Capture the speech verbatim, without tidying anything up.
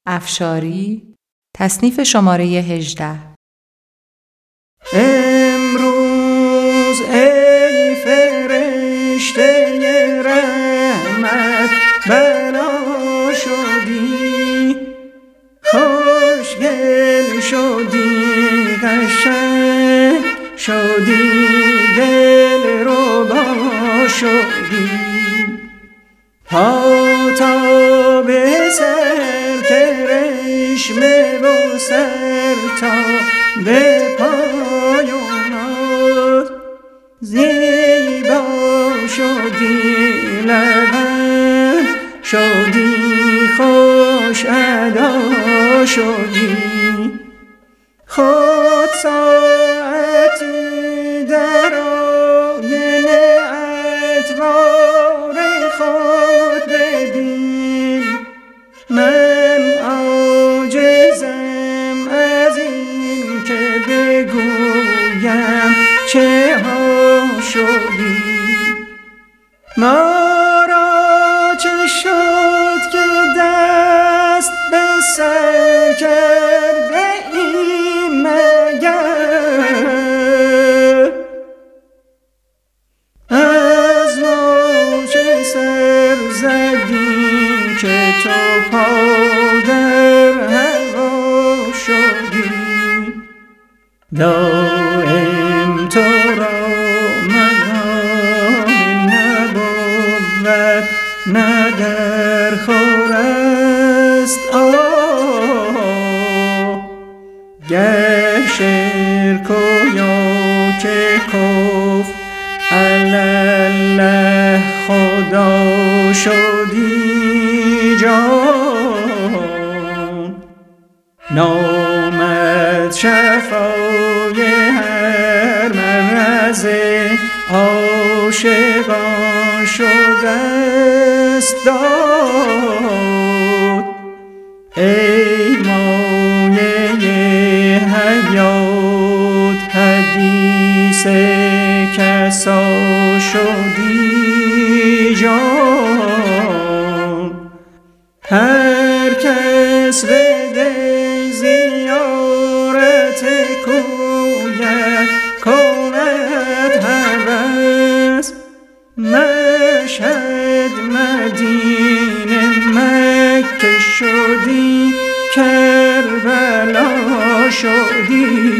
افشاری تصنیف شماره هجده. امروز ای فرشته رحمت بنا شدی، خوشگل شدی، قشنگ شدی، دل ربا شدی. پا تا به سر کرشمه و سر تا به پایانات زیبا شدی، لبن شدی، خوش ادا شدی. خود ساعتی در آینه اطوار خود ببین، من عاجزم از این که بگویم چه ها شدی. ما را چه شد که دست به سر کرده ایم مگر، از ما چه سر زدیم که تو پا در هوا شدی. دائم تو را مقام نبوت نه در خور است آه، گر شرک و یا که کفر الله خدا شدی جان. نامد شفای هر مرض عاشقان شده است داد، ای مایه حیات حدیث کسا شدی جان. هر کس به دل زیارت کویت کند هوس، مشهد مدینه مکه شدی، کربلا شدی.